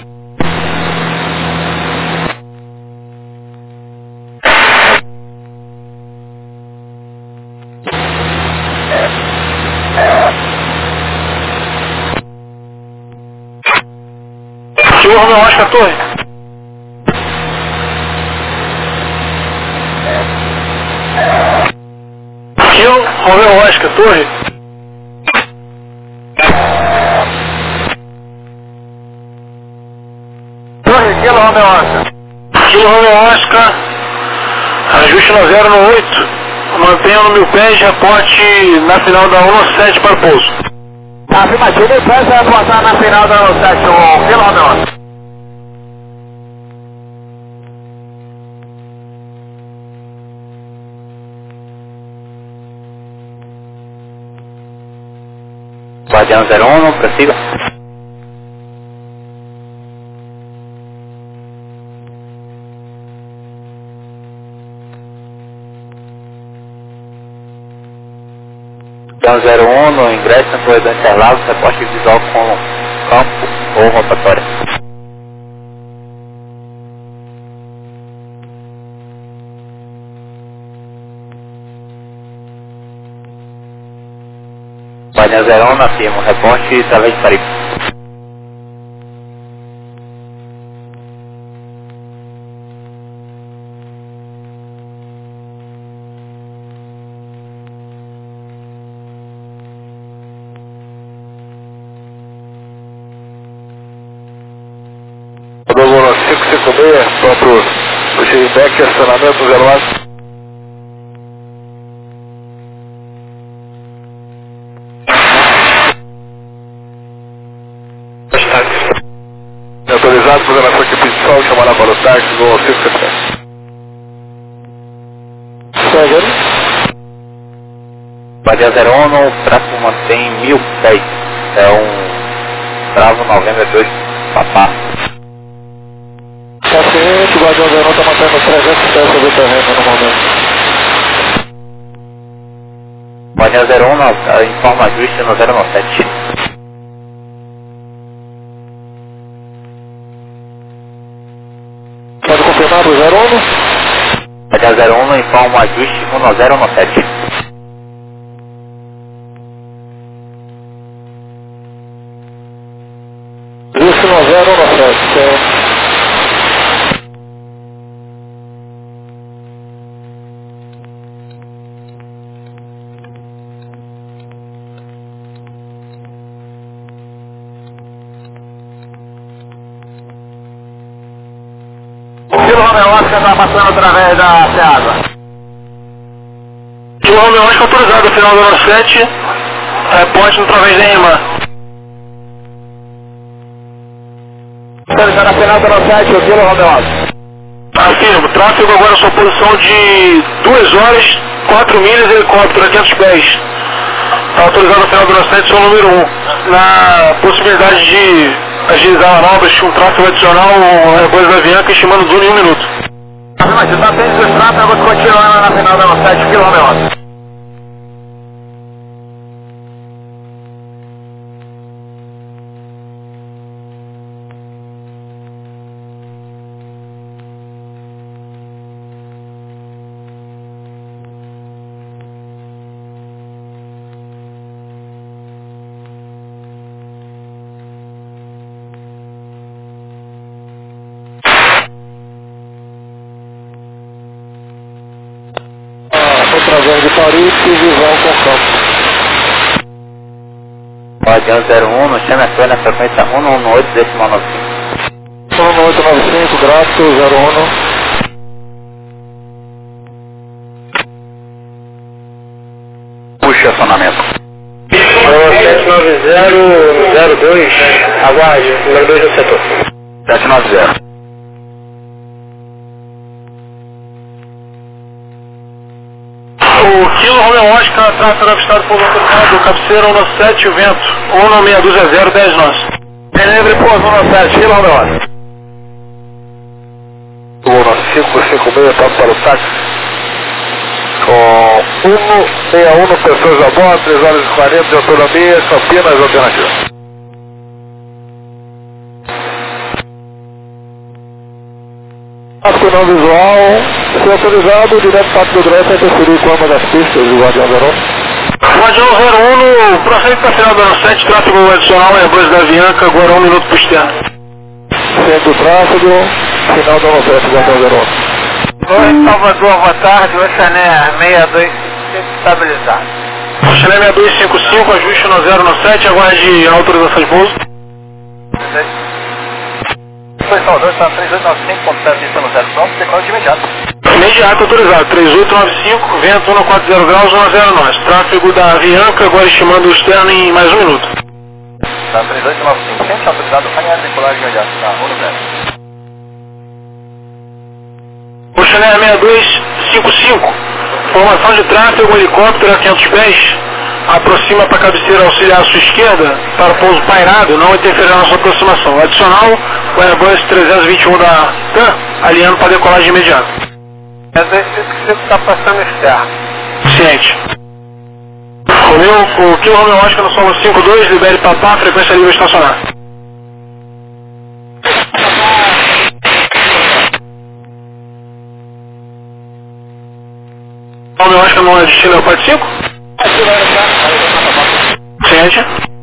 [SPEAKER 1] Kilo Romeo Oscar, torre. Kilo Romeo Oscar, torre.
[SPEAKER 3] Torre, Kilo Romeo Oscar.
[SPEAKER 1] Kilo Romeo Oscar, ajuste no zero no oito, mantenha no mil pés, reporte na final da um sete para pouso.
[SPEAKER 3] Afirmativo, mil pés vai reportar na final da um sete, o Kilo Romeo Oscar.
[SPEAKER 4] Guardião zero um, prossiga. Guardião zero um, no ingresso no corredor Interlagos, reporte visual com campo ou rotatória. Guardião zero um, na firma, reporte através de Paripe.
[SPEAKER 5] Rodovia cinco cinco seis, pronto, o feedback, acionamento zero quatro. Autorizado, fazendo a força de sol, chamará para o táxi do cinco cinco seis. Segue.
[SPEAKER 4] Guardião zero um, no tráfego mantém mil pés. É um Bravo novembro dois, papá.
[SPEAKER 5] Paciente, Guardião zero um está mantendo trezentos pés sobre o terreno no momento.
[SPEAKER 4] Guardião zero um, no, informa ajuste no zero sete.
[SPEAKER 5] Pode confirmar para o zero um?
[SPEAKER 4] Guardião zero um, no informa ajuste um zero sete.
[SPEAKER 5] Isso no zero sete.
[SPEAKER 3] Kilo Romeo Oscar está passando através da Ceasa.
[SPEAKER 1] Kilo Romeo Oscar autorizado, final da um sete, reporte através da RIMA.
[SPEAKER 3] Está na final da um sete, o Kilo Romeo Oscar.
[SPEAKER 1] Afirmo, tráfego agora sua posição de duas horas, quatro milhas, helicóptero a quinhentos pés. Está autorizado no final do um sete, seu número um. Na possibilidade de agilizar manobras, um tráfego adicional, um Airbus da Avianca, estimando duro em um minuto.
[SPEAKER 3] Mas você está dentro dos tráfegos continuando na final da um sete, Kilo Romeo Oscar.
[SPEAKER 5] Através de Paris e visão com campo.
[SPEAKER 4] Guardião zero um, no chame a torre na frequência um um oito decimal nove cinco.
[SPEAKER 5] um oito nove cinco, grato, zero um.
[SPEAKER 4] Puxa acionamento.
[SPEAKER 1] sete nove zero zero dois, aguarde, número dois do setor.
[SPEAKER 4] sete nove zero.
[SPEAKER 1] O Kilo Romeo Oscar, tráfego avistado por autorizado, cabeceira um sete, o vento, um seis dois zero, dez nós.
[SPEAKER 3] Delivery pouso um sete, Kilo Romeo Oscar.
[SPEAKER 5] um cinco cinco seis, passo para o táxi. Com um seis um, pessoas a bordo, três horas e quarenta de autonomia, Campinas, alternativa. Tráfego não visual, se autorizado, direto para o Grande, interferir com uma das pistas do Guardião zero um.
[SPEAKER 1] Guardião zero um, no prossegue para final do ano sete, tráfego adicional, Airbus da Avianca, agora um minuto para o externo.
[SPEAKER 5] Centro do tráfego, final do ano sete, Guardião zero um.
[SPEAKER 3] Oi, Salvador, boa tarde, Oceané sessenta e dois estabilizado.
[SPEAKER 1] Oceané sessenta e dois cinquenta e cinco, ajuste no zero no sete, aguarde a autorização de pouso.
[SPEAKER 3] Foi Salvador, está três oito nove cinco, ponto zero, pista no zero pronto, decola de imediato.
[SPEAKER 1] Imediato autorizado, três oito nove cinco, vento um quatro zero graus, um a zero nós. Tráfego da Avianca, agora estimando o externo em mais um minuto.
[SPEAKER 3] Tá, três oito nove cinco, sempre autorizado, alinhado, decolar de imediato, tá, um no zero.
[SPEAKER 1] Oceané sessenta e dois cinquenta e cinco, formação de tráfego, helicóptero a quinhentos pés, aproxima para a cabeceira auxiliar à sua esquerda, para pouso pairado, não interferir na nossa aproximação. Adicional, o Airbus trezentos e vinte e um da TAM, alinhando para decolagem imediata.
[SPEAKER 3] É dois cinco cinco está passando externo.
[SPEAKER 1] Ciente. O meu, o Kilo Romeo Oscar no solo cinco dois, libere papá, frequência livre estacionar. Romeo Oscar no destino é o quatro cinco? Ciente.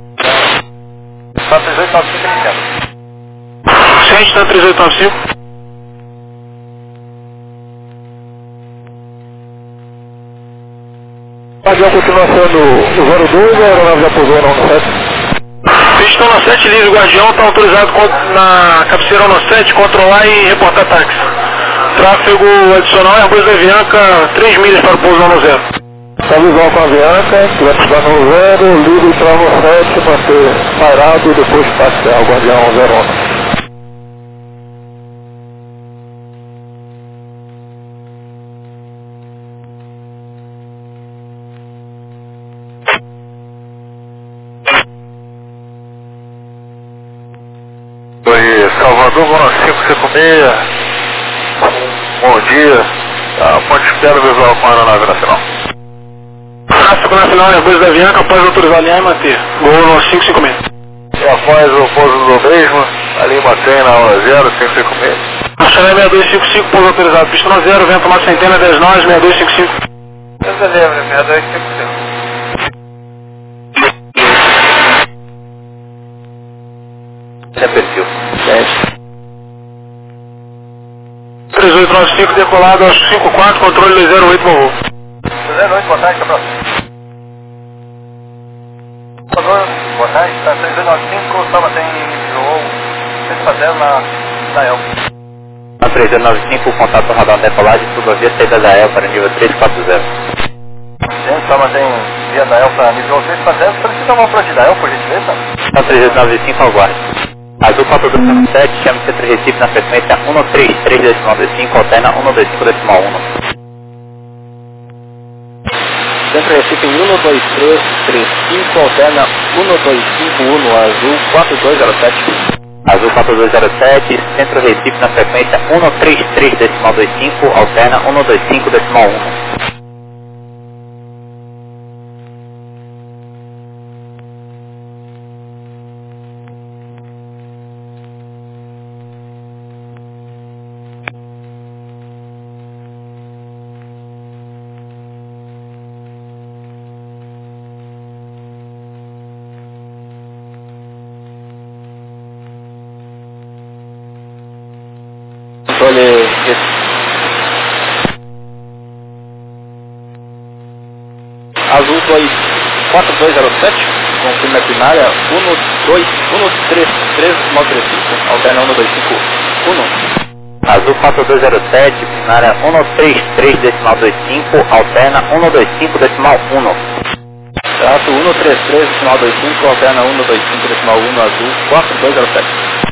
[SPEAKER 3] Tá três oito nove cinco iniciado.
[SPEAKER 1] Ciente, tá três oito nove cinco.
[SPEAKER 5] O avião continua sendo o zero dois, a aeronave já pousou no sete.
[SPEAKER 1] Pistão no sete, livre Guardião, está autorizado na cabeceira no sete, controlar e reportar táxi. Tráfego adicional, Airbus da Avianca, três milhas para o pouso no zero.
[SPEAKER 5] Está visual com a Avianca, vai pisar no zero, livre para no sete, manter parado e depois passear o Guardião zero um. Oi, Salvador, Bono cinco cinco seis, bom dia, a ponte espera visual com a aeronave nacional.
[SPEAKER 1] Tráfego nacional, Airbus da Avianca, após autorizar a alinhar e manter. Gol no cinco cinco seis.
[SPEAKER 5] E após o pouso do mesmo, ali mantém na hora zero, cinco cinco seis.
[SPEAKER 1] Oceané sessenta e dois cinquenta e cinco, pouso autorizado. Pista no zero, vento uma centena, dez nós, sessenta e dois cinquenta e cinco.
[SPEAKER 3] Deus é livre, sessenta e dois cinquenta e cinco.
[SPEAKER 4] É perfil.
[SPEAKER 1] três oito nove cinco, decolado aos cinco quatro, controle zero oito, bom voo.
[SPEAKER 3] zero oito, boa tarde, tá próximo. Salvador, boa tarde, tá três oito nove cinco, só tem voo três fazendo na, na E L.
[SPEAKER 4] Na três oito nove cinco, contato radar decolagem, rodovia saída da E L para nível três quatro zero.
[SPEAKER 3] Gente, só tem via da E L para nível três fazendo, precisa uma fronte da E L, por gentileza?
[SPEAKER 4] Na três oito nove cinco, aguarde. Azul quatro dois cinco sete, chama Centro Recife na frequência um três três decimal dois cinco, alterna um dois cinco decimal um.
[SPEAKER 3] Centro Recife em um dois três três cinco, alterna um dois cinco um, Azul quatro dois zero sete.
[SPEAKER 4] Azul quatro dois zero sete, Centro Recife na frequência um três três decimal dois cinco, alterna um dois cinco decimal um.
[SPEAKER 3] Controle Azul quatro dois zero sete, confirma a primária um dois um três três nove três cinco, alterna um dois cinco um.
[SPEAKER 4] Azul quatro dois zero sete, primária um três três decimal dois cinco, alterna um dois cinco decimal um.
[SPEAKER 3] Trato um três três decimal dois cinco, alterna um dois cinco decimal um, Azul quatro dois zero sete.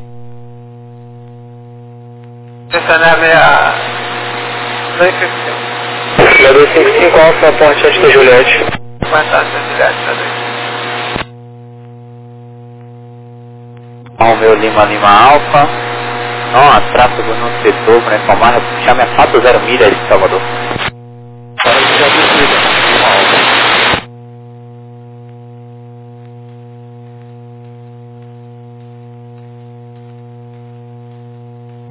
[SPEAKER 3] Essa não é a minha... dois cinco cinco.
[SPEAKER 1] dois cinco cinco, Alfa, ponte antes da Juliette.
[SPEAKER 3] Boa tarde, Juliette, tá dois.
[SPEAKER 4] Romeo Lima Lima Alfa. Não há tráfego no setor para informar, chame a quatro zero milhas de Salvador.
[SPEAKER 3] Já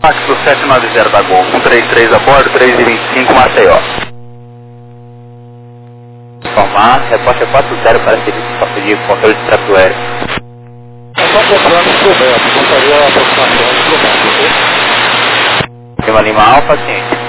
[SPEAKER 3] Maxo sete nove zero da Gol, um três três a bordo, três e vinte e cinco, Maceió.
[SPEAKER 4] Informar, repórter quatro zero para serviço de controle de tráfego aéreo.
[SPEAKER 5] É só procurando os problemas, não faria a aproximação dos problemas, ok?
[SPEAKER 4] Lima Lima Alfa, ciente.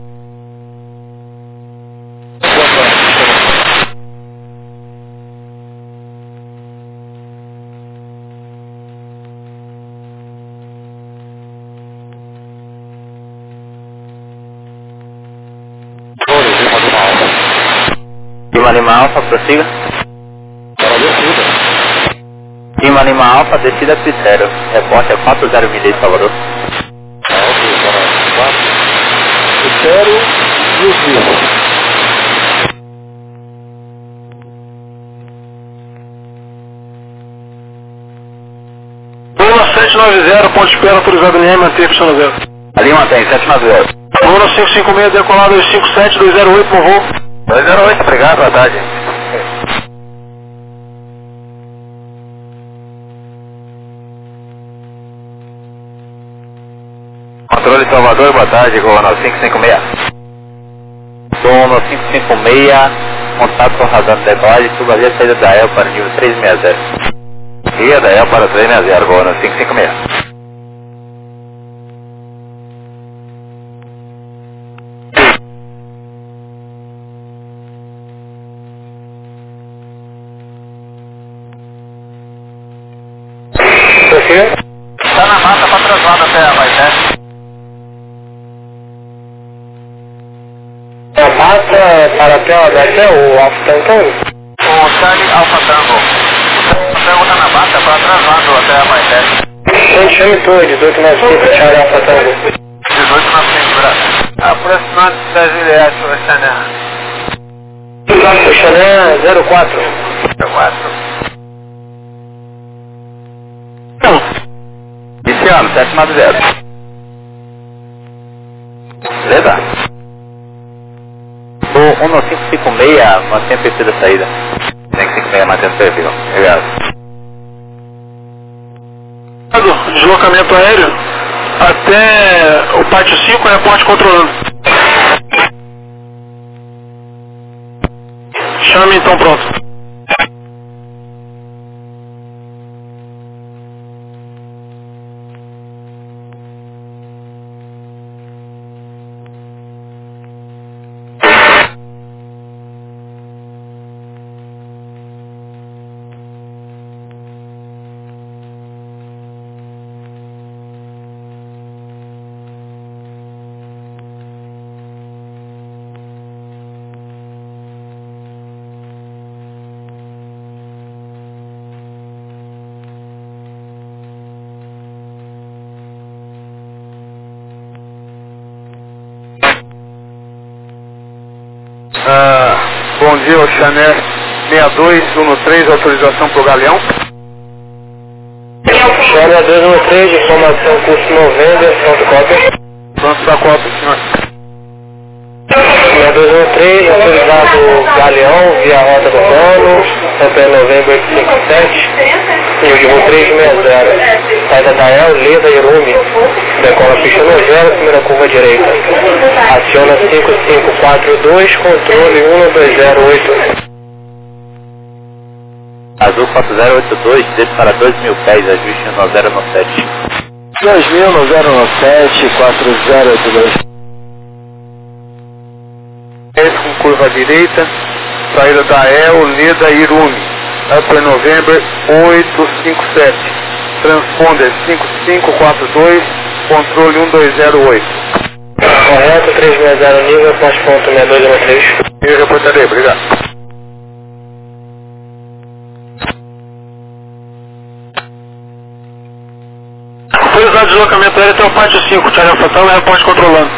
[SPEAKER 4] Lima Lima Alfa, prossiga.
[SPEAKER 5] Para a descida.
[SPEAKER 4] Lima Lima Alfa, descida Cicero. Repórter quatro zero milha de Salvador.
[SPEAKER 5] Ah, ok, para quatro. Cicero e o Vivo.
[SPEAKER 1] Lima sete nove zero, ponto de espera autorizado em Lima, manter Y zero.
[SPEAKER 3] Ali mantém, sete nove zero.
[SPEAKER 1] Lima cinco cinco seis, decolado dois cinco sete, dois zero oito no voo.
[SPEAKER 3] dois zero oito, obrigado, boa tarde. Controle Salvador, boa tarde, Gol no cinco cinco seis.
[SPEAKER 4] Som no cinco cinco seis, contato com razão de decolagem, suba via saída da E L para nível três seis zero.
[SPEAKER 3] Via da E L para três seis zero, Gol no cinco cinco seis. Está na mata para transado até a mais, né?
[SPEAKER 1] A mata para até, até o Alfa Tango?
[SPEAKER 3] O Charlie Alfa Tango. O Tango está na mata para transado até a mais, né?
[SPEAKER 1] Onde chame tu, dezoito nove cinco, Charlie Alfa Tango.
[SPEAKER 3] dezoito nove cinco, Brasil. Aproximando das ideias, o Chanel.
[SPEAKER 1] O Chanel zero quatro.
[SPEAKER 3] zero quatro.
[SPEAKER 1] Não.
[SPEAKER 3] Iniciando, sete nove zero. Beleza?
[SPEAKER 4] O um no cinco cinco seis, mantém o perfil da saída.
[SPEAKER 3] cinco cinco seis, mantendo o perfil. Obrigado.
[SPEAKER 1] Deslocamento aéreo até o pátio cinco, reporte controlando. Chame então, pronto.
[SPEAKER 3] Ah, bom dia, o Chanel seis dois um três, autorização para o Galeão.
[SPEAKER 1] Chanel dois um três, informação curso novembro, pronto cópia.
[SPEAKER 3] Pronto para cópia, senhor.
[SPEAKER 1] Chanel dois um três, autorizado Galeão, via rota do plano, até novembro oito cinco sete, e o de um três seis zero. Saída da E L, Leda e Lume, decola pista no zero, primeira curva direita. Aciona cinco cinco quatro dois, controle um dois zero oito.
[SPEAKER 4] Azul quatro zero oito dois, desce para dois mil pés, ajuste no zero no sete.
[SPEAKER 1] dois mil no zero no sete, quatro zero oito dois.
[SPEAKER 3] dez com curva direita, saída da E L, Leda e Irume. Upper November oito cinco sete. Transponder cinco cinco quatro dois, controle um dois zero oito.
[SPEAKER 1] Correto, três seis zero nível, ponto ponto seis dois um três.
[SPEAKER 3] Eu reportarei, obrigado.
[SPEAKER 1] Autorizado deslocamento aéreo até o pátio cinco, Charlie Alfa Tango, reporte controlando.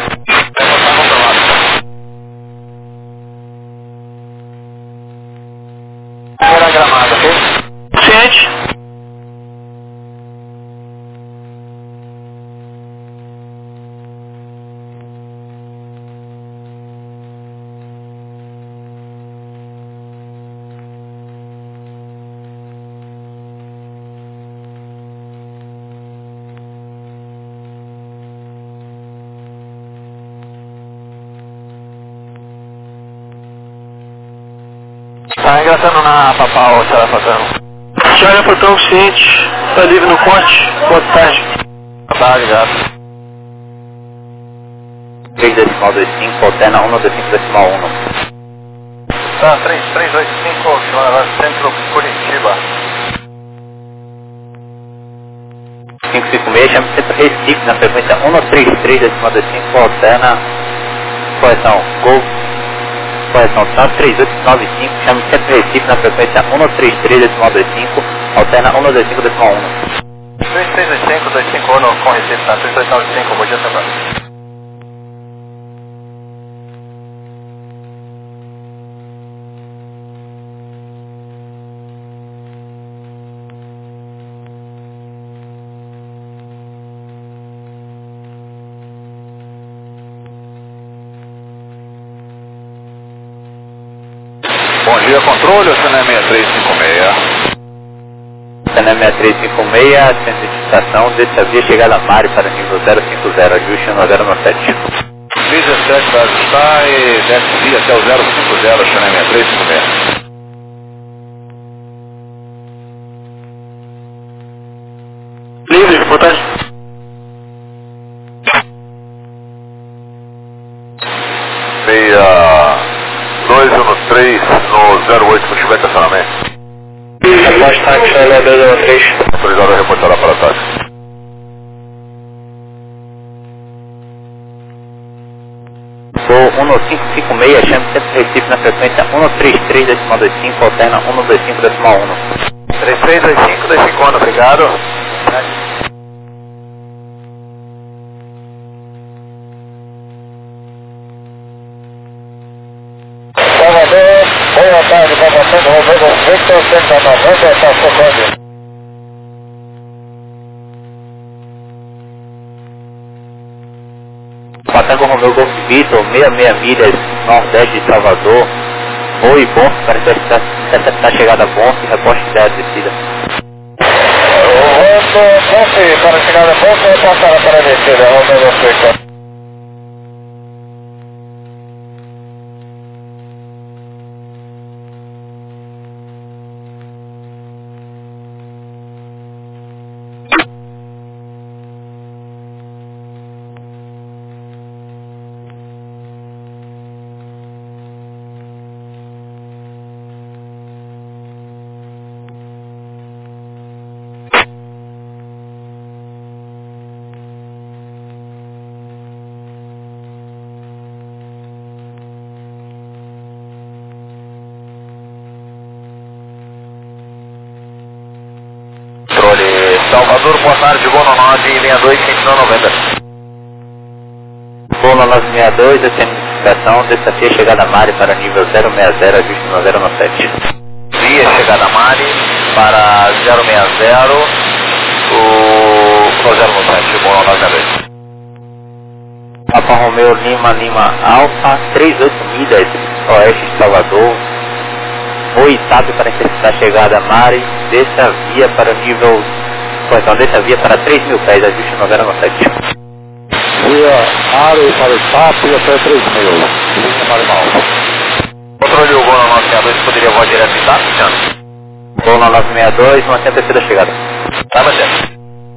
[SPEAKER 3] Era Gramado, ok?
[SPEAKER 1] Ciente.
[SPEAKER 3] Tá ingressando na Papal, Charlie Alpha
[SPEAKER 1] Charlie Alpha Tango ciente, está livre no corte, boa tarde.
[SPEAKER 3] Boa tarde, gato.
[SPEAKER 4] três decimal dois cinco, alterna um dois cinco decimal um.
[SPEAKER 3] Tá, três três dois cinco, centro Curitiba.
[SPEAKER 4] cinco cinco seis, chama centro Recife, na frequência um três três decimal dois cinco, alterna, correção, Gol, correção, tá, três oito nove cinco, chama centro Recife, na frequência um três três decimal dois cinco, alterna um dois cinco decimal um.
[SPEAKER 3] três três dois cinco, dois cinco um, com Recife, tá, três dois nove cinco, bom dia, Santana.
[SPEAKER 5] Bom dia, controle, o C N E seis três cinco seis.
[SPEAKER 4] C N E seis três cinco seis, centro de estação, desta via chegada a Mari para nível zero cinco zero, ajuste no zero nove sete.
[SPEAKER 5] dezessete vai ajustar e desce via até o zero cinco zero, C N E seis três cinco seis.
[SPEAKER 1] Livre, boa tarde.
[SPEAKER 5] Meia dois um três no zero oito, se tiver estacionamento.
[SPEAKER 1] Após táxi, Charlie dois um três.
[SPEAKER 5] Autorizado a reportar para táxi.
[SPEAKER 4] Voo um cinco cinco seis, chama centro Recife, na frequência um três três decimal dois cinco, alterna um dois cinco decimal um.
[SPEAKER 3] três três dois cinco, dois cinco um, obrigado.
[SPEAKER 5] Salvador, boa tarde, informação do Rodrigo Victor, cento e noventa, está socorrendo.
[SPEAKER 4] Patango Romeu Golf Vitor, seis seis seis milhas, nordeste de Salvador, voo e bom, para interceptar a chegada a bom, e reposte ideia de descida.
[SPEAKER 5] Rodo, Golf, para a chegada a bom, e passará para a descida, Rodrigo Victor. Salvador, boa tarde, voo no nove seis dois, cento e noventa.
[SPEAKER 4] Voo no nove seis dois, descendo de estação, desta chegada a Mari para nível zero seis zero, ajuste no zero nove sete.
[SPEAKER 3] Via chegada a Mari para zero seis zero, o zero nove sete, voo no nove seis dois.
[SPEAKER 4] Papa Romeu Lima Lima Alfa, trinta e oito milhas, oeste de Salvador. Voo I T A P para interceptar a chegada a Mari, desta via para nível... Correção, desta via para três mil pés, ajuste no zero nove sete.
[SPEAKER 5] Via Mari para o I T A P até três mil, linha normal.
[SPEAKER 3] Controle o voo no nove seis dois, poderia voar direto do I T A P, Tiago?
[SPEAKER 4] Voo no nove seis dois, mantenha a terceira chegada.
[SPEAKER 3] Tá, vai ser.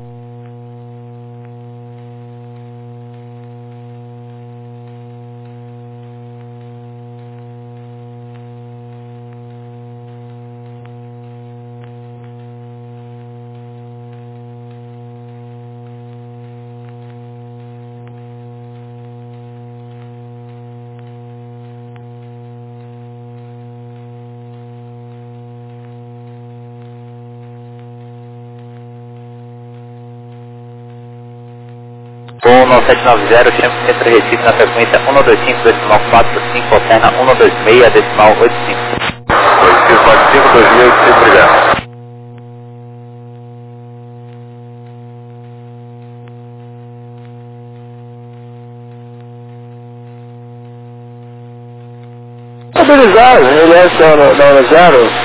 [SPEAKER 4] Voo nove sete nove zero, chama centro Recife na frequência um dois cinco decimal quatro cinco, alterna um dois seis decimal oito cinco.
[SPEAKER 5] dois cinco quatro cinco, dois mil e oitocentos, obrigado.
[SPEAKER 1] Estabilizado, ele é na hora zero.